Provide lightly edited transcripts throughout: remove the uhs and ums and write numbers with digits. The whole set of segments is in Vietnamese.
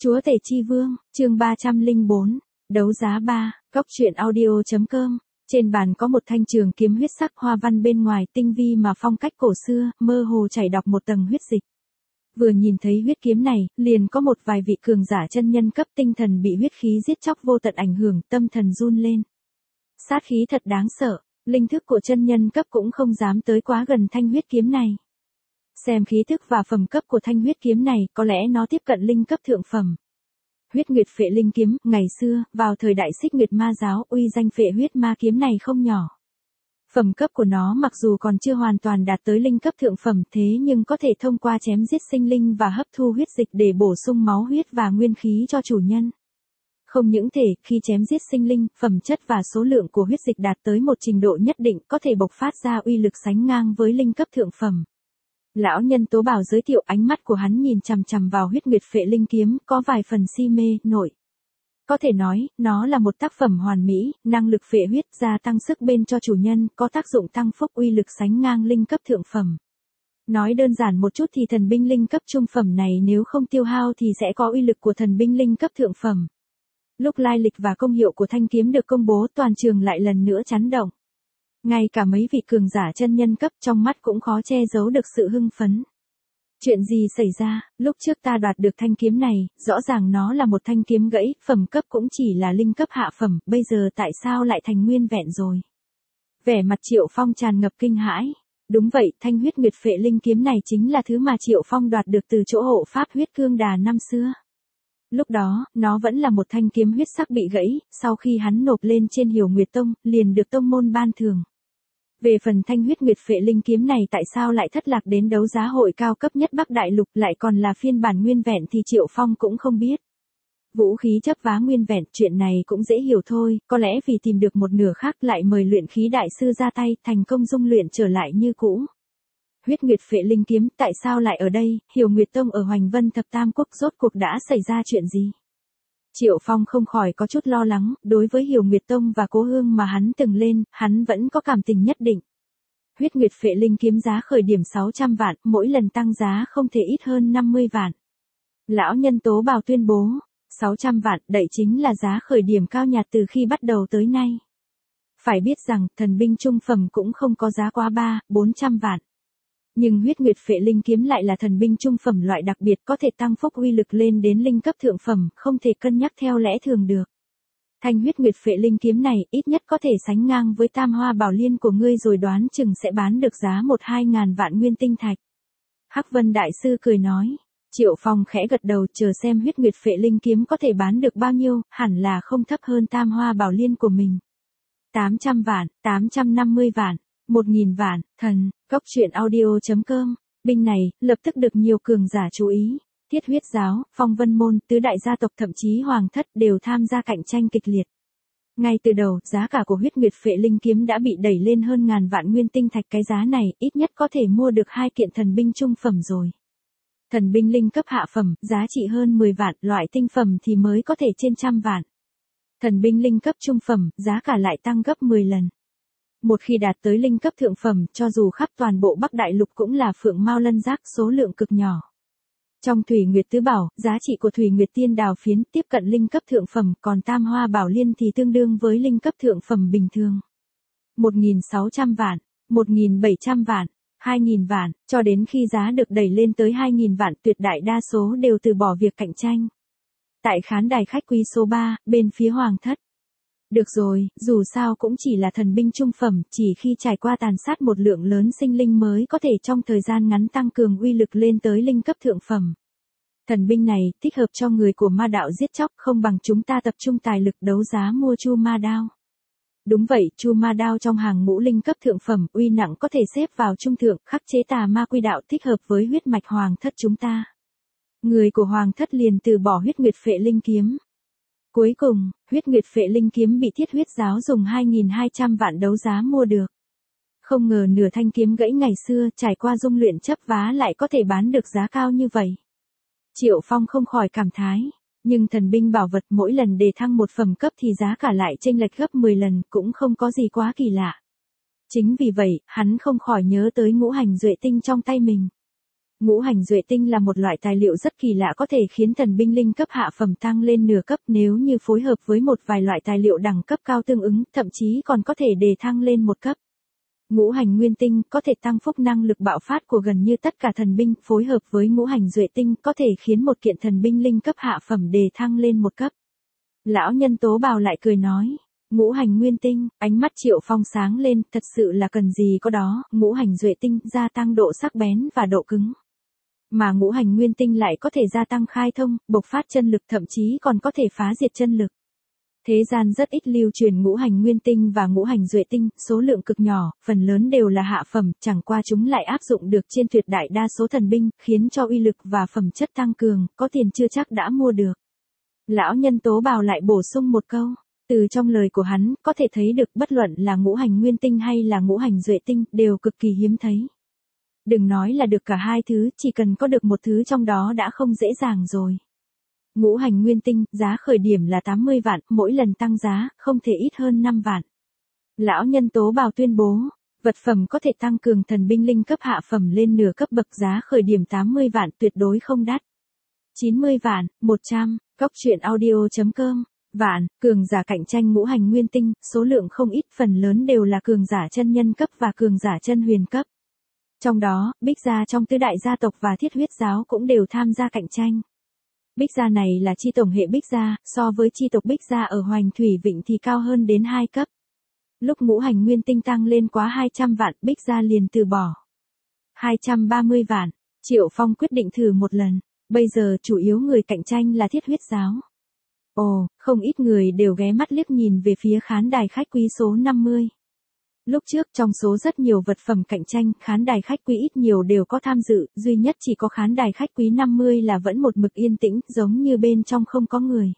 Chúa Tể Chi Vương, chương 304, đấu giá 3, góc truyện audio.com. Trên bàn có một thanh trường kiếm huyết sắc, hoa văn bên ngoài tinh vi mà phong cách cổ xưa, mơ hồ chảy đọc một tầng huyết dịch. Vừa nhìn thấy huyết kiếm này, liền có một vài vị cường giả chân nhân cấp tinh thần bị huyết khí giết chóc vô tận ảnh hưởng, tâm thần run lên. Sát khí thật đáng sợ, linh thức của chân nhân cấp cũng không dám tới quá gần thanh huyết kiếm này. Xem khí thức và phẩm cấp của thanh huyết kiếm này, có lẽ nó tiếp cận linh cấp thượng phẩm. Huyết Nguyệt Phệ Linh kiếm, ngày xưa, vào thời đại Xích Nguyệt Ma giáo, uy danh Phệ Huyết Ma kiếm này không nhỏ. Phẩm cấp của nó mặc dù còn chưa hoàn toàn đạt tới linh cấp thượng phẩm, thế nhưng có thể thông qua chém giết sinh linh và hấp thu huyết dịch để bổ sung máu huyết và nguyên khí cho chủ nhân. Không những thể, khi chém giết sinh linh, phẩm chất và số lượng của huyết dịch đạt tới một trình độ nhất định, có thể bộc phát ra uy lực sánh ngang với linh cấp thượng phẩm. Lão nhân Tố Bảo giới thiệu, ánh mắt của hắn nhìn chằm chằm vào Huyết Nguyệt Phệ Linh kiếm, có vài phần si mê, nội. Có thể nói, nó là một tác phẩm hoàn mỹ, năng lực phệ huyết, gia tăng sức bền cho chủ nhân, có tác dụng tăng phúc, uy lực sánh ngang linh cấp thượng phẩm. Nói đơn giản một chút thì thần binh linh cấp trung phẩm này nếu không tiêu hao thì sẽ có uy lực của thần binh linh cấp thượng phẩm. Lúc lai lịch và công hiệu của thanh kiếm được công bố, toàn trường lại lần nữa chấn động. Ngay cả mấy vị cường giả chân nhân cấp trong mắt cũng khó che giấu được sự hưng phấn. Chuyện gì xảy ra, lúc trước ta đoạt được thanh kiếm này, rõ ràng nó là một thanh kiếm gãy, phẩm cấp cũng chỉ là linh cấp hạ phẩm, bây giờ tại sao lại thành nguyên vẹn rồi? Vẻ mặt Triệu Phong tràn ngập kinh hãi. Đúng vậy, thanh Huyết Nguyệt Phệ Linh kiếm này chính là thứ mà Triệu Phong đoạt được từ chỗ hộ pháp Huyết Cương Đà năm xưa. Lúc đó, nó vẫn là một thanh kiếm huyết sắc bị gãy, sau khi hắn nộp lên trên Hiểu Nguyệt Tông, liền được tông môn ban thưởng. Về phần thanh Huyết Nguyệt Phệ Linh kiếm này tại sao lại thất lạc đến đấu giá hội cao cấp nhất Bắc Đại Lục, lại còn là phiên bản nguyên vẹn thì Triệu Phong cũng không biết. Vũ khí chấp vá nguyên vẹn, chuyện này cũng dễ hiểu thôi, có lẽ vì tìm được một nửa khác lại mời luyện khí đại sư ra tay, thành công dung luyện trở lại như cũ. Huyết Nguyệt Phệ Linh kiếm, tại sao lại ở đây, Hiểu Nguyệt Tông ở Hoành Vân Thập Tam Quốc rốt cuộc đã xảy ra chuyện gì? Triệu Phong không khỏi có chút lo lắng, đối với Hiểu Nguyệt Tông và Cố Hương mà hắn từng lên, hắn vẫn có cảm tình nhất định. Huyết Nguyệt Phệ Linh kiếm giá khởi điểm 600 vạn, mỗi lần tăng giá không thể ít hơn 50 vạn. Lão nhân Tố Bảo tuyên bố, 600 vạn, đây chính là giá khởi điểm cao nhạt từ khi bắt đầu tới nay. Phải biết rằng, thần binh trung phẩm cũng không có giá quá 400 vạn. Nhưng Huyết Nguyệt Phệ Linh kiếm lại là thần binh trung phẩm loại đặc biệt, có thể tăng phúc uy lực lên đến linh cấp thượng phẩm, không thể cân nhắc theo lẽ thường được. Thanh Huyết Nguyệt Phệ Linh kiếm này ít nhất có thể sánh ngang với Tam Hoa Bảo Liên của ngươi rồi, đoán chừng sẽ bán được giá 1-2 ngàn vạn nguyên tinh thạch. Hắc Vân Đại Sư cười nói. Triệu Phong khẽ gật đầu, chờ xem Huyết Nguyệt Phệ Linh kiếm có thể bán được bao nhiêu, hẳn là không thấp hơn Tam Hoa Bảo Liên của mình. 800 vạn, 850 vạn. 1.000 vạn, thần, góc truyện audio.com. Binh này, lập tức được nhiều cường giả chú ý. Thiết Huyết giáo, Phong Vân môn, tứ đại gia tộc thậm chí hoàng thất đều tham gia cạnh tranh kịch liệt. Ngay từ đầu, giá cả của Huyết Nguyệt Phệ Linh kiếm đã bị đẩy lên hơn ngàn vạn nguyên tinh thạch, cái giá này, ít nhất có thể mua được 2 kiện thần binh trung phẩm rồi. Thần binh linh cấp hạ phẩm, giá trị hơn 10 vạn, loại tinh phẩm thì mới có thể trên 100 vạn. Thần binh linh cấp trung phẩm, giá cả lại tăng gấp 10 lần. Một khi đạt tới linh cấp thượng phẩm, cho dù khắp toàn bộ Bắc Đại Lục cũng là phượng mao lân giác, số lượng cực nhỏ. Trong Thủy Nguyệt Tứ Bảo, giá trị của Thủy Nguyệt Tiên Đào phiến tiếp cận linh cấp thượng phẩm, còn Tam Hoa Bảo Liên thì tương đương với linh cấp thượng phẩm bình thường. 1.600 vạn, 1.700 vạn, 2.000 vạn, cho đến khi giá được đẩy lên tới 2.000 vạn, tuyệt đại đa số đều từ bỏ việc cạnh tranh. Tại khán đài khách quý số 3, bên phía hoàng thất. Được rồi, dù sao cũng chỉ là thần binh trung phẩm, chỉ khi trải qua tàn sát một lượng lớn sinh linh mới có thể trong thời gian ngắn tăng cường uy lực lên tới linh cấp thượng phẩm. Thần binh này, thích hợp cho người của ma đạo giết chóc, không bằng chúng ta tập trung tài lực đấu giá mua Chu Ma Đao. Đúng vậy, Chu Ma Đao trong hàng ngũ linh cấp thượng phẩm, uy nặng có thể xếp vào trung thượng, khắc chế tà ma quy đạo, thích hợp với huyết mạch hoàng thất chúng ta. Người của hoàng thất liền từ bỏ Huyết Nguyệt Phệ Linh kiếm. Cuối cùng, Huyết Nguyệt Phệ Linh kiếm bị Thiết Huyết giáo dùng 2.200 vạn đấu giá mua được. Không ngờ nửa thanh kiếm gãy ngày xưa, trải qua dung luyện chấp vá lại có thể bán được giá cao như vậy. Triệu Phong không khỏi cảm thái. Nhưng thần binh bảo vật mỗi lần đề thăng một phẩm cấp thì giá cả lại chênh lệch gấp 10 lần, cũng không có gì quá kỳ lạ. Chính vì vậy, hắn không khỏi nhớ tới ngũ hành duệ tinh trong tay mình. Ngũ hành duệ tinh là một loại tài liệu rất kỳ lạ có thể khiến thần binh linh cấp hạ phẩm tăng lên nửa cấp nếu như phối hợp với một vài loại tài liệu đẳng cấp cao tương ứng, thậm chí còn có thể đề thăng lên một cấp. Ngũ hành nguyên tinh có thể tăng phúc năng lực bạo phát của gần như tất cả thần binh, phối hợp với ngũ hành duệ tinh có thể khiến một kiện thần binh linh cấp hạ phẩm đề thăng lên một cấp. Lão nhân Tố Bào lại cười nói, ngũ hành nguyên tinh, ánh mắt Triệu Phong sáng lên, thật sự là cần gì có đó, ngũ hành duệ tinh gia tăng độ sắc bén và độ cứng. Mà ngũ hành nguyên tinh lại có thể gia tăng khai thông, bộc phát chân lực, thậm chí còn có thể phá diệt chân lực. Thế gian rất ít lưu truyền ngũ hành nguyên tinh và ngũ hành duệ tinh, số lượng cực nhỏ, phần lớn đều là hạ phẩm, chẳng qua chúng lại áp dụng được trên tuyệt đại đa số thần binh, khiến cho uy lực và phẩm chất tăng cường, có tiền chưa chắc đã mua được. Lão nhân Tố Bào lại bổ sung một câu, từ trong lời của hắn, có thể thấy được bất luận là ngũ hành nguyên tinh hay là ngũ hành duệ tinh, đều cực kỳ hiếm thấy. Đừng nói là được cả hai thứ, chỉ cần có được một thứ trong đó đã không dễ dàng rồi. Ngũ hành nguyên tinh, giá khởi điểm là 80 vạn, mỗi lần tăng giá, không thể ít hơn 5 vạn. Lão nhân Tố Bào tuyên bố, vật phẩm có thể tăng cường thần binh linh cấp hạ phẩm lên nửa cấp bậc, giá khởi điểm 80 vạn, tuyệt đối không đắt. 90 vạn, 100, Cóc truyện audio.com. Vạn, cường giả cạnh tranh ngũ hành nguyên tinh, số lượng không ít, phần lớn đều là cường giả chân nhân cấp và cường giả chân huyền cấp. Trong đó, Bích Gia trong tứ đại gia tộc và Thiết Huyết giáo cũng đều tham gia cạnh tranh. Bích Gia này là chi tổng hệ Bích Gia, so với chi tộc Bích Gia ở Hoành Thủy Vịnh thì cao hơn đến 2 cấp. Lúc ngũ hành nguyên tinh tăng lên quá 200 vạn, Bích Gia liền từ bỏ. 230 vạn, Triệu Phong quyết định thử một lần, bây giờ chủ yếu người cạnh tranh là Thiết Huyết giáo. Ồ, không ít người đều ghé mắt liếc nhìn về phía khán đài khách quý số 50. Lúc trước trong số rất nhiều vật phẩm cạnh tranh, khán đài khách quý ít nhiều đều có tham dự, duy nhất chỉ có khán đài khách quý 50 là vẫn một mực yên tĩnh, giống như bên trong không có người.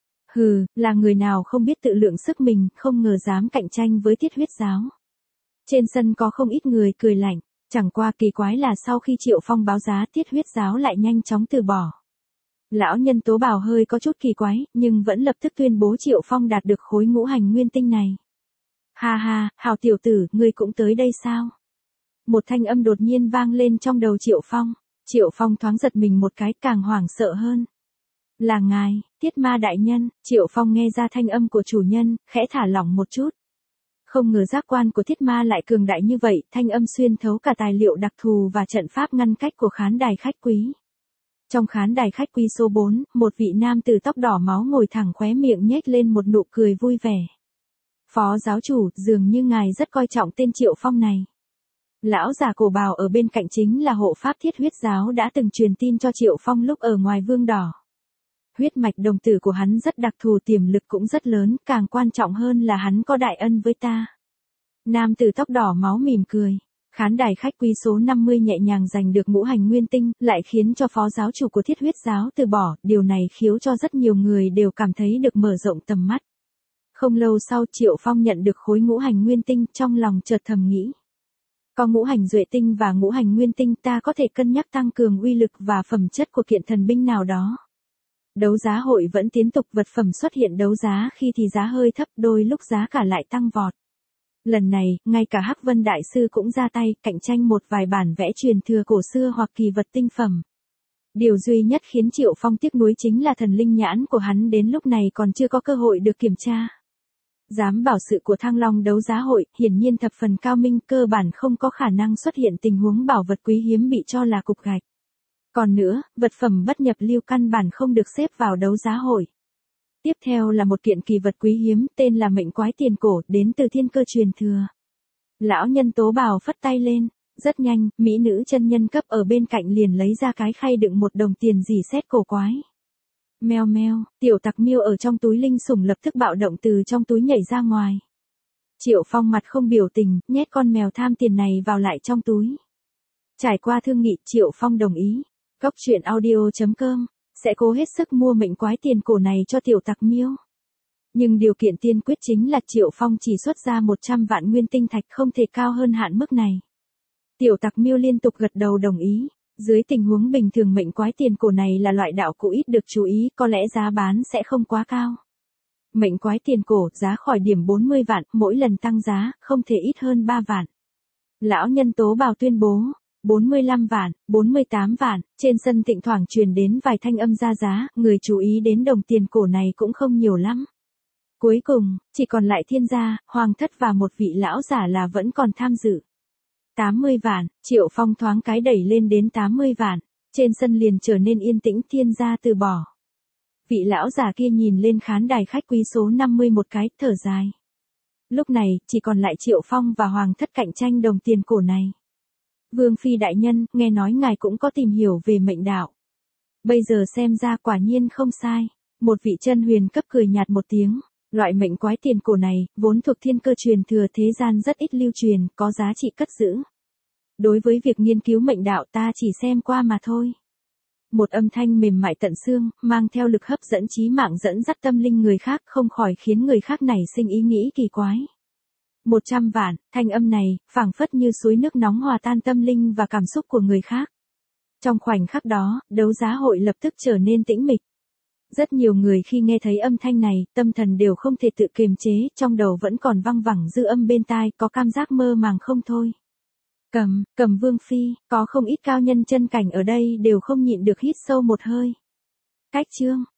Hừ, là người nào không biết tự lượng sức mình, không ngờ dám cạnh tranh với Thiết Huyết giáo. Trên sân có không ít người cười lạnh, chẳng qua kỳ quái là sau khi Triệu Phong báo giá, Thiết Huyết giáo lại nhanh chóng từ bỏ. Lão nhân Tố Bào hơi có chút kỳ quái, nhưng vẫn lập tức tuyên bố Triệu Phong đạt được khối ngũ hành nguyên tinh này. Ha ha, Hào tiểu tử, ngươi cũng tới đây sao? Một thanh âm đột nhiên vang lên trong đầu Triệu Phong. Triệu Phong thoáng giật mình một cái, càng hoảng sợ hơn. Là ngài, Tiết Ma đại nhân. Triệu Phong nghe ra thanh âm của chủ nhân, khẽ thả lỏng một chút. Không ngờ giác quan của Thiết Ma lại cường đại như vậy, thanh âm xuyên thấu cả tài liệu đặc thù và trận pháp ngăn cách của khán đài khách quý. Trong khán đài khách quý số 4, một vị nam tử tóc đỏ máu ngồi thẳng, khóe miệng nhếch lên một nụ cười vui vẻ. Phó giáo chủ, dường như ngài rất coi trọng tên Triệu Phong này. Lão già cổ bào ở bên cạnh chính là hộ pháp Thiết Huyết giáo đã từng truyền tin cho Triệu Phong lúc ở ngoài Vương Đỏ. Huyết mạch đồng tử của hắn rất đặc thù, tiềm lực cũng rất lớn, càng quan trọng hơn là hắn có đại ân với ta. Nam tử tóc đỏ máu mỉm cười. Khán đài khách quý số 50 nhẹ nhàng giành được ngũ hành nguyên tinh, lại khiến cho phó giáo chủ của Thiết Huyết giáo từ bỏ, điều này khiến cho rất nhiều người đều cảm thấy được mở rộng tầm mắt. Không lâu sau Triệu Phong nhận được khối ngũ hành nguyên tinh, trong lòng chợt thầm nghĩ. Có ngũ hành duệ tinh và ngũ hành nguyên tinh, ta có thể cân nhắc tăng cường uy lực và phẩm chất của kiện thần binh nào đó. Đấu giá hội vẫn tiếp tục, vật phẩm xuất hiện đấu giá khi thì giá hơi thấp, đôi lúc giá cả lại tăng vọt. Lần này, ngay cả Hắc Vân Đại Sư cũng ra tay, cạnh tranh một vài bản vẽ truyền thừa cổ xưa hoặc kỳ vật tinh phẩm. Điều duy nhất khiến Triệu Phong tiếc nuối chính là thần linh nhãn của hắn đến lúc này còn chưa có cơ hội được kiểm tra. Giám bảo sự của Thăng Long đấu giá hội, hiển nhiên thập phần cao minh, cơ bản không có khả năng xuất hiện tình huống bảo vật quý hiếm bị cho là cục gạch. Còn nữa, vật phẩm bất nhập lưu căn bản không được xếp vào đấu giá hội. Tiếp theo là một kiện kỳ vật quý hiếm, tên là mệnh quái tiền cổ, đến từ thiên cơ truyền thừa. Lão nhân Tố Bào phất tay lên, rất nhanh, mỹ nữ chân nhân cấp ở bên cạnh liền lấy ra cái khay đựng một đồng tiền dì xét cổ quái. Meo meo, tiểu tặc miêu ở trong túi linh sủng lập tức bạo động từ trong túi nhảy ra ngoài. Triệu Phong mặt không biểu tình, nhét con mèo tham tiền này vào lại trong túi. Trải qua thương nghị, Triệu Phong đồng ý. Cóc truyện audio.com sẽ cố hết sức mua mệnh quái tiền cổ này cho tiểu tặc miêu. Nhưng điều kiện tiên quyết chính là Triệu Phong chỉ xuất ra 100 vạn nguyên tinh thạch, không thể cao hơn hạn mức này. Tiểu tặc miêu liên tục gật đầu đồng ý. Dưới tình huống bình thường mệnh quái tiền cổ này là loại đạo cụ ít được chú ý, có lẽ giá bán sẽ không quá cao. Mệnh quái tiền cổ, giá khỏi điểm 40 vạn, mỗi lần tăng giá, không thể ít hơn 3 vạn. Lão nhân Tố Bào tuyên bố, 45 vạn, 48 vạn, trên sân thỉnh thoảng truyền đến vài thanh âm ra giá, người chú ý đến đồng tiền cổ này cũng không nhiều lắm. Cuối cùng, chỉ còn lại Thiên gia, Hoàng thất và một vị lão giả là vẫn còn tham dự. 80 vạn, Triệu Phong thoáng cái đẩy lên đến 80 vạn, trên sân liền trở nên yên tĩnh. Thiên gia từ bỏ. Vị lão giả kia nhìn lên khán đài khách quý số 50 một cái, thở dài. Lúc này, chỉ còn lại Triệu Phong và Hoàng thất cạnh tranh đồng tiền cổ này. Vương phi đại nhân, nghe nói ngài cũng có tìm hiểu về mệnh đạo. Bây giờ xem ra quả nhiên không sai. Một vị chân huyền cấp cười nhạt một tiếng. Loại mệnh quái tiền cổ này, vốn thuộc thiên cơ truyền thừa thế gian rất ít lưu truyền, có giá trị cất giữ. Đối với việc nghiên cứu mệnh đạo ta chỉ xem qua mà thôi. Một âm thanh mềm mại tận xương, mang theo lực hấp dẫn chí mạng dẫn dắt tâm linh người khác, không khỏi khiến người khác nảy sinh ý nghĩ kỳ quái. 100 vạn, thanh âm này, phảng phất như suối nước nóng hòa tan tâm linh và cảm xúc của người khác. Trong khoảnh khắc đó, đấu giá hội lập tức trở nên tĩnh mịch. Rất nhiều người khi nghe thấy âm thanh này, tâm thần đều không thể tự kiềm chế, trong đầu vẫn còn văng vẳng dư âm bên tai, có cảm giác mơ màng không thôi. Cầm Vương phi, có không ít cao nhân chân cảnh ở đây đều không nhịn được hít sâu một hơi. Cách chương